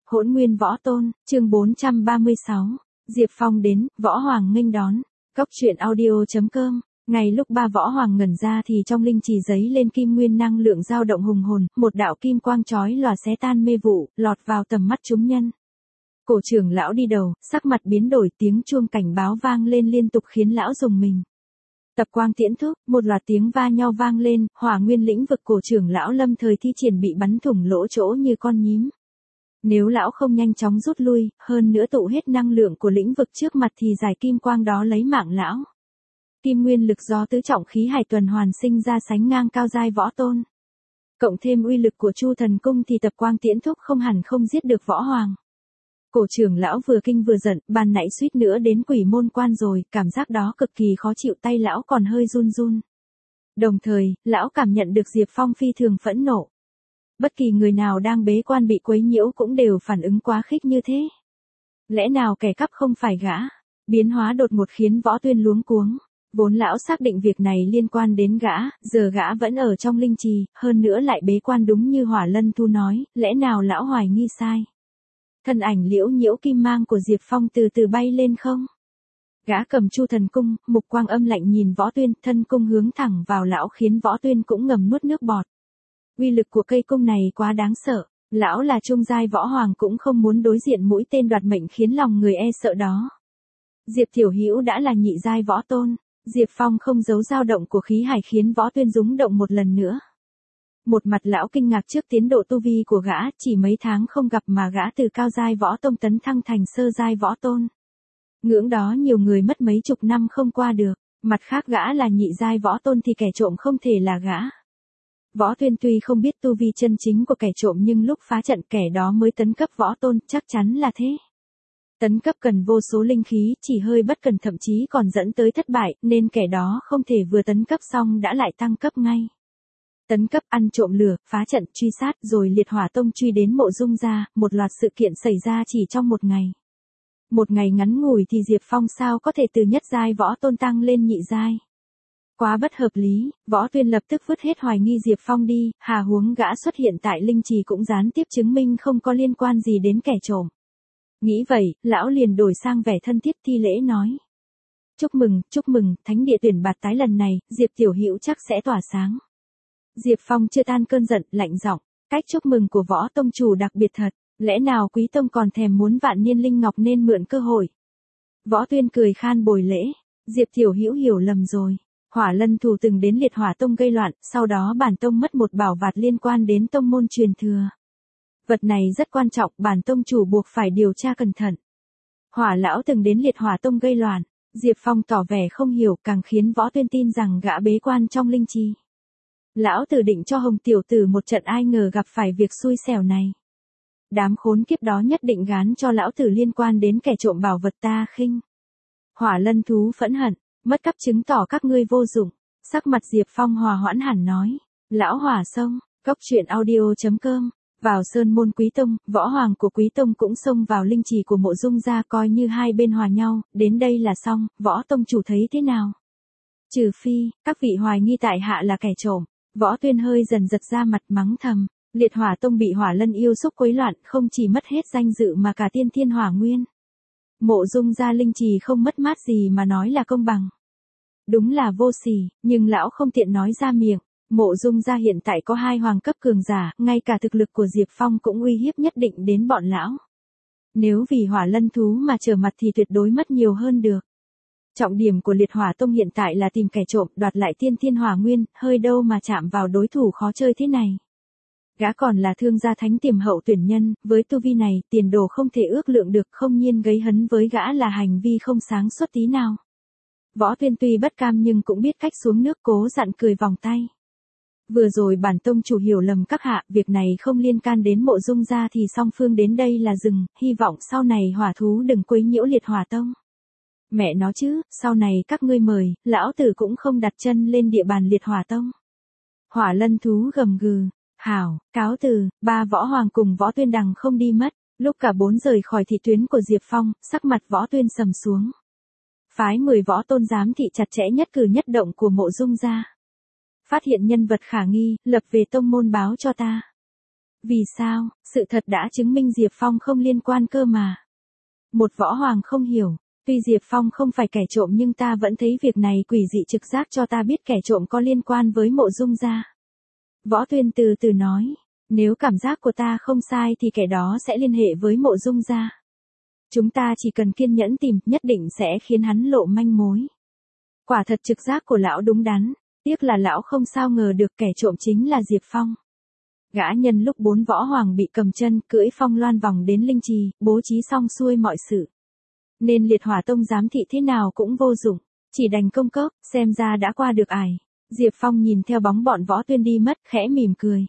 Hỗn Nguyên Võ Tôn, chương 436. Diệp Phong đến, Võ Hoàng nghênh đón. Cốc truyện audio.com. Ngay lúc ba Võ Hoàng ngẩn ra thì trong linh trì giấy lên kim nguyên năng lượng dao động hùng hồn, một đạo kim quang chói lòa xé tan mê vụ, lọt vào tầm mắt chúng nhân. Cổ trưởng lão đi đầu, sắc mặt biến đổi, tiếng chuông cảnh báo vang lên liên tục khiến lão rùng mình. Tập quang tiễn thúc, một loạt tiếng va nhau vang lên, hỏa nguyên lĩnh vực cổ trưởng lão lâm thời thi triển bị bắn thủng lỗ chỗ như con nhím. Nếu lão không nhanh chóng rút lui, hơn nữa tụ hết năng lượng của lĩnh vực trước mặt thì giải kim quang đó lấy mạng lão. Kim nguyên lực do tứ trọng khí hải tuần hoàn sinh ra sánh ngang cao giai võ tôn. Cộng thêm uy lực của Chu Thần Cung thì tập quang tiễn thúc không hẳn không giết được võ hoàng. Cổ trưởng lão vừa kinh vừa giận, ban nãy suýt nữa đến quỷ môn quan rồi, cảm giác đó cực kỳ khó chịu, tay lão còn hơi run run. Đồng thời, lão cảm nhận được Diệp Phong phi thường phẫn nộ. Bất kỳ người nào đang bế quan bị quấy nhiễu cũng đều phản ứng quá khích như thế. Lẽ nào kẻ cắp không phải gã? Biến hóa đột ngột khiến Võ Tuyên luống cuống. Vốn lão xác định việc này liên quan đến gã, giờ gã vẫn ở trong linh trì, hơn nữa lại bế quan đúng như Hỏa Lân Thu nói, lẽ nào lão hoài nghi sai? Thân ảnh liễu nhiễu kim mang của Diệp Phong từ từ bay lên không? Gã cầm Chu Thần Cung, mục quang âm lạnh nhìn Võ Tuyên, thân cung hướng thẳng vào lão khiến Võ Tuyên cũng ngầm nuốt nước bọt. Uy lực của cây cung này quá đáng sợ, lão là trung giai võ hoàng cũng không muốn đối diện mũi tên đoạt mệnh khiến lòng người e sợ đó. Diệp Tiểu Hữu đã là nhị giai võ tôn, Diệp Phong không giấu dao động của khí hải khiến Võ Tuyên rúng động một lần nữa. Một mặt lão kinh ngạc trước tiến độ tu vi của gã, chỉ mấy tháng không gặp mà gã từ cao giai võ tông tấn thăng thành sơ giai võ tôn. Ngưỡng đó nhiều người mất mấy chục năm không qua được, mặt khác gã là nhị giai võ tôn thì kẻ trộm không thể là gã. Võ Tuyên tuy không biết tu vi chân chính của kẻ trộm nhưng lúc phá trận kẻ đó mới tấn cấp võ tôn, chắc chắn là thế. Tấn cấp cần vô số linh khí, chỉ hơi bất cần thậm chí còn dẫn tới thất bại, nên kẻ đó không thể vừa tấn cấp xong đã lại tăng cấp ngay. Tấn cấp, ăn trộm lửa, phá trận, truy sát, rồi liệt hỏa tông truy đến Mộ Dung gia, một loạt sự kiện xảy ra chỉ trong một ngày. Một ngày ngắn ngủi thì Diệp Phong sao có thể từ nhất giai võ tôn tăng lên nhị giai. Quá bất hợp lý, Võ Tuyên lập tức vứt hết hoài nghi Diệp Phong đi, hà huống gã xuất hiện tại linh trì cũng gián tiếp chứng minh không có liên quan gì đến kẻ trộm. Nghĩ vậy, lão liền đổi sang vẻ thân thiết thi lễ nói. Chúc mừng, thánh địa tuyển bạt tái lần này, Diệp Tiểu Hữu chắc sẽ tỏa sáng. Diệp Phong chưa tan cơn giận, lạnh giọng, cách chúc mừng của Võ Tông chủ đặc biệt thật, lẽ nào Quý Tông còn thèm muốn vạn niên linh ngọc nên mượn cơ hội. Võ Tuyên cười khan bồi lễ, Diệp Tiểu Hữu hiểu lầm rồi. Hỏa Lân Thủ từng đến Liệt Hỏa Tông gây loạn, sau đó bản tông mất một bảo vật liên quan đến tông môn truyền thừa. Vật này rất quan trọng, bản tông chủ buộc phải điều tra cẩn thận. Hỏa lão từng đến Liệt Hỏa Tông gây loạn, Diệp Phong tỏ vẻ không hiểu, càng khiến Võ Tuyên tin rằng gã bế quan trong linh trì. Lão tử định cho Hồng tiểu tử một trận, ai ngờ gặp phải việc xui xẻo này. Đám khốn kiếp đó nhất định gán cho lão tử liên quan đến kẻ trộm bảo vật ta khinh. Hỏa Lân Thú phẫn hận. Mất cắp chứng tỏ các ngươi vô dụng. Sắc mặt Diệp Phong hòa hoãn hẳn nói. Lão Hỏa xông, cốc truyện audio.com. Vào sơn môn Quý Tông, võ hoàng của Quý Tông cũng xông vào linh trì của Mộ Dung gia, coi như hai bên hòa nhau, đến đây là xong, Võ Tông chủ thấy thế nào? Trừ phi, các vị hoài nghi tại hạ là kẻ trộm. Võ Tuyên hơi dần giật ra mặt mắng thầm. Liệt Hỏa Tông bị Hỏa Lân yêu xúc quấy loạn, không chỉ mất hết danh dự mà cả tiên thiên hỏa nguyên. Mộ Dung gia linh trì không mất mát gì mà nói là công bằng. Đúng là vô sỉ, nhưng lão không tiện nói ra miệng. Mộ Dung gia hiện tại có 2 hoàng cấp cường giả, ngay cả thực lực của Diệp Phong cũng uy hiếp nhất định đến bọn lão. Nếu vì Hỏa Lân Thú mà trở mặt thì tuyệt đối mất nhiều hơn được. Trọng điểm của Liệt Hỏa Tông hiện tại là tìm kẻ trộm, đoạt lại tiên thiên hỏa nguyên, hơi đâu mà chạm vào đối thủ khó chơi thế này. Gã còn là thương gia thánh tiềm hậu tuyển nhân, với tu vi này, tiền đồ không thể ước lượng được, không nhiên gây hấn với gã là hành vi không sáng suốt tí nào. Võ Tuyên tuy bất cam nhưng cũng biết cách xuống nước, cố dặn cười vòng tay. Vừa rồi bản tông chủ hiểu lầm các hạ, việc này không liên can đến Mộ Dung gia thì song phương đến đây là dừng, hy vọng sau này hỏa thú đừng quấy nhiễu Liệt Hỏa Tông. Mẹ nó chứ, sau này các ngươi mời, lão tử cũng không đặt chân lên địa bàn Liệt Hỏa Tông. Hỏa Lân Thú gầm gừ. Hảo, cáo từ, ba võ hoàng cùng Võ Tuyên đằng không đi mất, lúc cả 4 rời khỏi thị tuyến của Diệp Phong, sắc mặt Võ Tuyên sầm xuống. Phái 10 võ tôn giám thị chặt chẽ nhất cử nhất động của Mộ Dung gia. Phát hiện nhân vật khả nghi, lập về tông môn báo cho ta. Vì sao, sự thật đã chứng minh Diệp Phong không liên quan cơ mà. Một võ hoàng không hiểu, tuy Diệp Phong không phải kẻ trộm nhưng ta vẫn thấy việc này quỷ dị trực giác cho ta biết kẻ trộm có liên quan với Mộ Dung gia. Võ Tuyên từ từ nói, nếu cảm giác của ta không sai thì kẻ đó sẽ liên hệ với Mộ Dung gia. Chúng ta chỉ cần kiên nhẫn tìm, nhất định sẽ khiến hắn lộ manh mối. Quả thật trực giác của lão đúng đắn, tiếc là lão không sao ngờ được kẻ trộm chính là Diệp Phong. Gã nhân lúc 4 võ hoàng bị cầm chân, cưỡi phong loan vòng đến linh trì, bố trí xong xuôi mọi sự. Nên Liệt Hỏa Tông giám thị thế nào cũng vô dụng, chỉ đành công cốc, xem ra đã qua được ải. Diệp Phong nhìn theo bóng bọn Võ Tuyên đi mất, khẽ mỉm cười.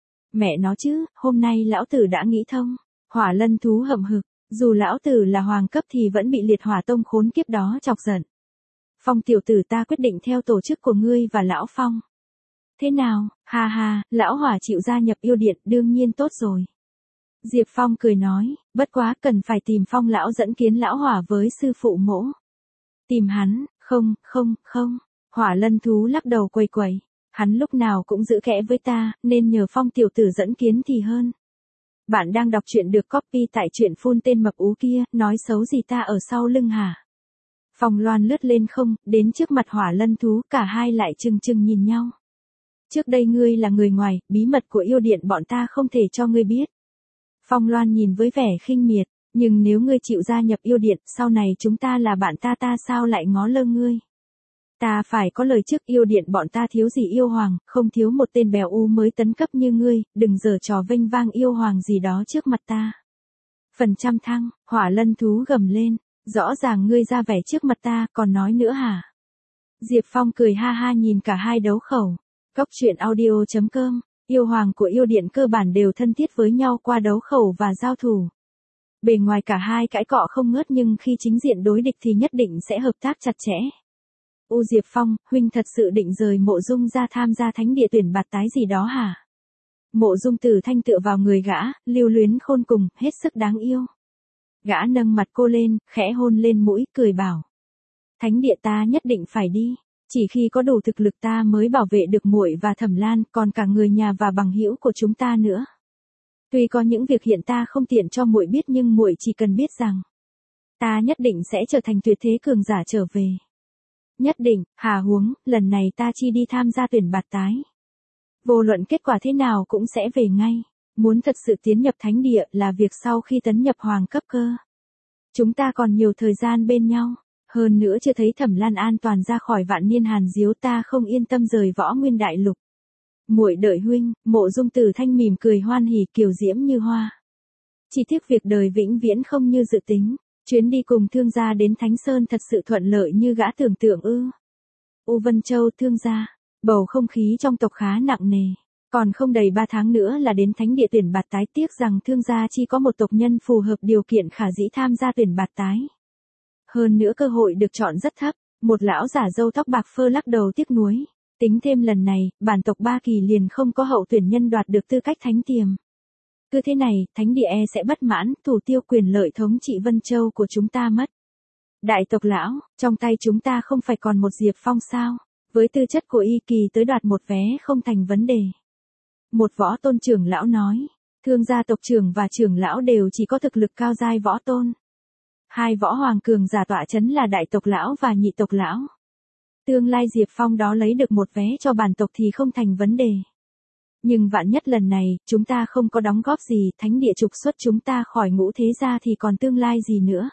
Mẹ nó chứ, hôm nay lão tử đã nghĩ thông. Hỏa Lân thú hậm hực, dù lão tử là hoàng cấp thì vẫn bị Liệt Hỏa Tông khốn kiếp đó chọc giận. Phong tiểu tử, ta quyết định theo tổ chức của ngươi và lão Phong. Thế nào, ha ha, lão Hỏa chịu gia nhập yêu điện, đương nhiên tốt rồi. Diệp Phong cười nói, bất quá cần phải tìm Phong lão dẫn kiến lão Hỏa với sư phụ Mỗ. Tìm hắn, không. Hỏa Lân thú lắc đầu quầy quầy. Hắn lúc nào cũng giữ kẽ với ta, nên nhờ Phong tiểu tử dẫn kiến thì hơn. Bạn đang đọc truyện được copy tại truyện phun tên mập ú kia, nói xấu gì ta ở sau lưng hả? Phong loan lướt lên không, đến trước mặt Hỏa Lân thú, cả hai lại trừng trừng nhìn nhau. Trước đây ngươi là người ngoài, bí mật của yêu điện bọn ta không thể cho ngươi biết. Phong loan nhìn với vẻ khinh miệt, nhưng nếu ngươi chịu gia nhập yêu điện, sau này chúng ta là bạn ta sao lại ngó lơ ngươi? Ta phải có lời trước, yêu điện bọn ta thiếu gì yêu hoàng, không thiếu một tên bèo u mới tấn cấp như ngươi, đừng giở trò vênh vang yêu hoàng gì đó trước mặt ta. Phần trăm thăng, Hỏa Lân thú gầm lên, rõ ràng ngươi ra vẻ trước mặt ta, còn nói nữa hả? Diệp Phong cười ha ha nhìn cả hai đấu khẩu. Cốc truyện audio.com, yêu hoàng của yêu điện cơ bản đều thân thiết với nhau qua đấu khẩu và giao thủ. Bề ngoài cả hai cãi cọ không ngớt nhưng khi chính diện đối địch thì nhất định sẽ hợp tác chặt chẽ. Diệp Phong, huynh thật sự định rời Mộ Dung ra tham gia thánh địa tuyển bạt tái gì đó hả? Mộ Dung Tử Thanh tựa vào người gã, lưu luyến khôn cùng, hết sức đáng yêu. Gã nâng mặt cô lên, khẽ hôn lên mũi, cười bảo. Thánh địa ta nhất định phải đi, chỉ khi có đủ thực lực ta mới bảo vệ được muội và Thẩm Lan, còn cả người nhà và bằng hữu của chúng ta nữa. Tuy có những việc hiện ta không tiện cho muội biết nhưng muội chỉ cần biết rằng ta nhất định sẽ trở thành tuyệt thế cường giả trở về. Nhất định, hà huống, lần này ta chi đi tham gia tuyển bạt tái. Vô luận kết quả thế nào cũng sẽ về ngay. Muốn thật sự tiến nhập thánh địa là việc sau khi tấn nhập hoàng cấp cơ. Chúng ta còn nhiều thời gian bên nhau. Hơn nữa chưa thấy Thẩm Lan an toàn ra khỏi Vạn Niên Hàn Diếu, ta không yên tâm rời Võ Nguyên Đại Lục. Muội đợi huynh. Mộ Dung Tử Thanh mỉm cười hoan hỉ, kiều diễm như hoa. Chỉ tiếc việc đời vĩnh viễn không như dự tính. Chuyến đi cùng thương gia đến Thánh Sơn thật sự thuận lợi như gã tưởng tượng ư? U Vân Châu, thương gia. Bầu không khí trong tộc khá nặng nề. Còn không đầy 3 tháng nữa là đến thánh địa tuyển bạt tái, tiếc rằng thương gia chỉ có một tộc nhân phù hợp điều kiện khả dĩ tham gia tuyển bạt tái. Hơn nữa cơ hội được chọn rất thấp. Một lão giả râu tóc bạc phơ lắc đầu tiếc nuối. Tính thêm lần này, bản tộc Ba Kỳ liền không có hậu tuyển nhân đoạt được tư cách thánh tiềm. Cứ thế này, thánh địa sẽ bất mãn, thủ tiêu quyền lợi thống trị Vân Châu của chúng ta mất. Đại tộc lão, trong tay chúng ta không phải còn một Diệp Phong sao? Với tư chất của y kỳ tới đoạt một vé không thành vấn đề. Một võ tôn trưởng lão nói, thương gia tộc trưởng và trưởng lão đều chỉ có thực lực cao giai võ tôn. 2 võ hoàng cường giả tọa chấn là đại tộc lão và nhị tộc lão. Tương lai Diệp Phong đó lấy được một vé cho bản tộc thì không thành vấn đề. Nhưng vạn nhất lần này, chúng ta không có đóng góp gì, thánh địa trục xuất chúng ta khỏi ngũ thế gia thì còn tương lai gì nữa.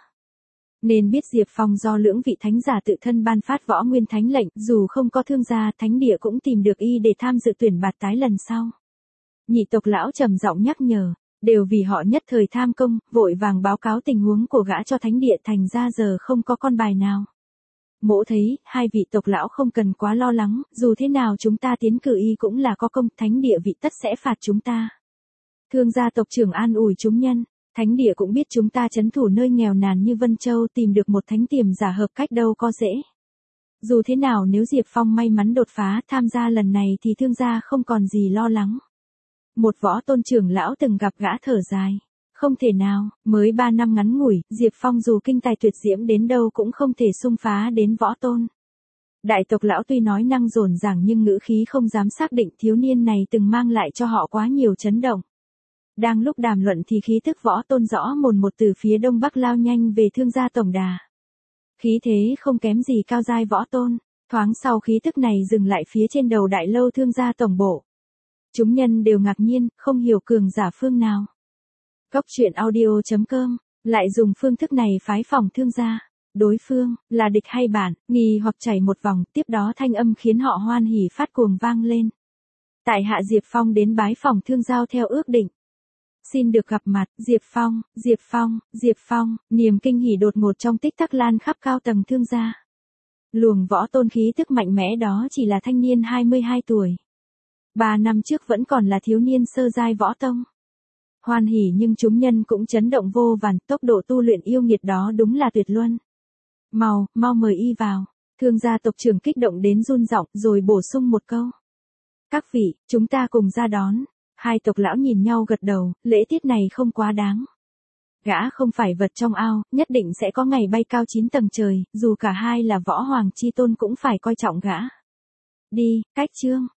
Nên biết Diệp Phong do lưỡng vị thánh giả tự thân ban phát võ nguyên thánh lệnh, dù không có thương gia, thánh địa cũng tìm được y để tham dự tuyển bạt tái lần sau. Nhị tộc lão trầm giọng nhắc nhở, đều vì họ nhất thời tham công, vội vàng báo cáo tình huống của gã cho thánh địa, thành ra giờ không có con bài nào. Mỗ thấy, 2 vị tộc lão không cần quá lo lắng, dù thế nào chúng ta tiến cử y cũng là có công, thánh địa vị tất sẽ phạt chúng ta. Thương gia tộc trưởng an ủi chúng nhân, thánh địa cũng biết chúng ta trấn thủ nơi nghèo nàn như Vân Châu, tìm được một thánh tiềm giả hợp cách đâu có dễ. Dù thế nào nếu Diệp Phong may mắn đột phá tham gia lần này thì thương gia không còn gì lo lắng. Một võ tôn trưởng lão từng gặp gã thở dài. Không thể nào, mới 3 năm ngắn ngủi, Diệp Phong dù kinh tài tuyệt diễm đến đâu cũng không thể xung phá đến võ tôn. Đại tộc lão tuy nói năng dồn dàng nhưng ngữ khí không dám xác định, thiếu niên này từng mang lại cho họ quá nhiều chấn động. Đang lúc đàm luận thì khí tức Võ Tôn rõ mồn một từ phía đông bắc lao nhanh về Thương gia tổng đà. Khí thế không kém gì cao giai Võ Tôn, thoáng sau khí tức này dừng lại phía trên đầu đại lâu Thương gia tổng bộ. Chúng nhân đều ngạc nhiên, không hiểu cường giả phương nào. Cốc truyện audio.com lại dùng phương thức này phái phỏng Thương gia. Đối phương là địch hay bạn, nghi hoặc chảy một vòng, tiếp đó thanh âm khiến họ hoan hỉ phát cuồng vang lên. Tại hạ Diệp Phong đến bái phỏng Thương giao theo ước định. Xin được gặp mặt, Diệp Phong, Diệp Phong, Diệp Phong, niềm kinh hỉ đột ngột trong tích tắc lan khắp cao tầng Thương gia. Luồng Võ Tôn khí tức mạnh mẽ đó chỉ là thanh niên 22 tuổi. 3 năm trước vẫn còn là thiếu niên sơ giai võ tông. Hoan hỉ nhưng chúng nhân cũng chấn động vô vàn, tốc độ tu luyện yêu nghiệt đó đúng là tuyệt luân. Mau mời y vào. Thương gia tộc trưởng kích động đến run giọng rồi bổ sung một câu. Các vị, chúng ta cùng ra đón. Hai tộc lão nhìn nhau gật đầu, lễ tiết này không quá đáng. Gã không phải vật trong ao, nhất định sẽ có ngày bay cao 9 tầng trời, dù cả hai là võ hoàng chi tôn cũng phải coi trọng gã. Đi, cách chương.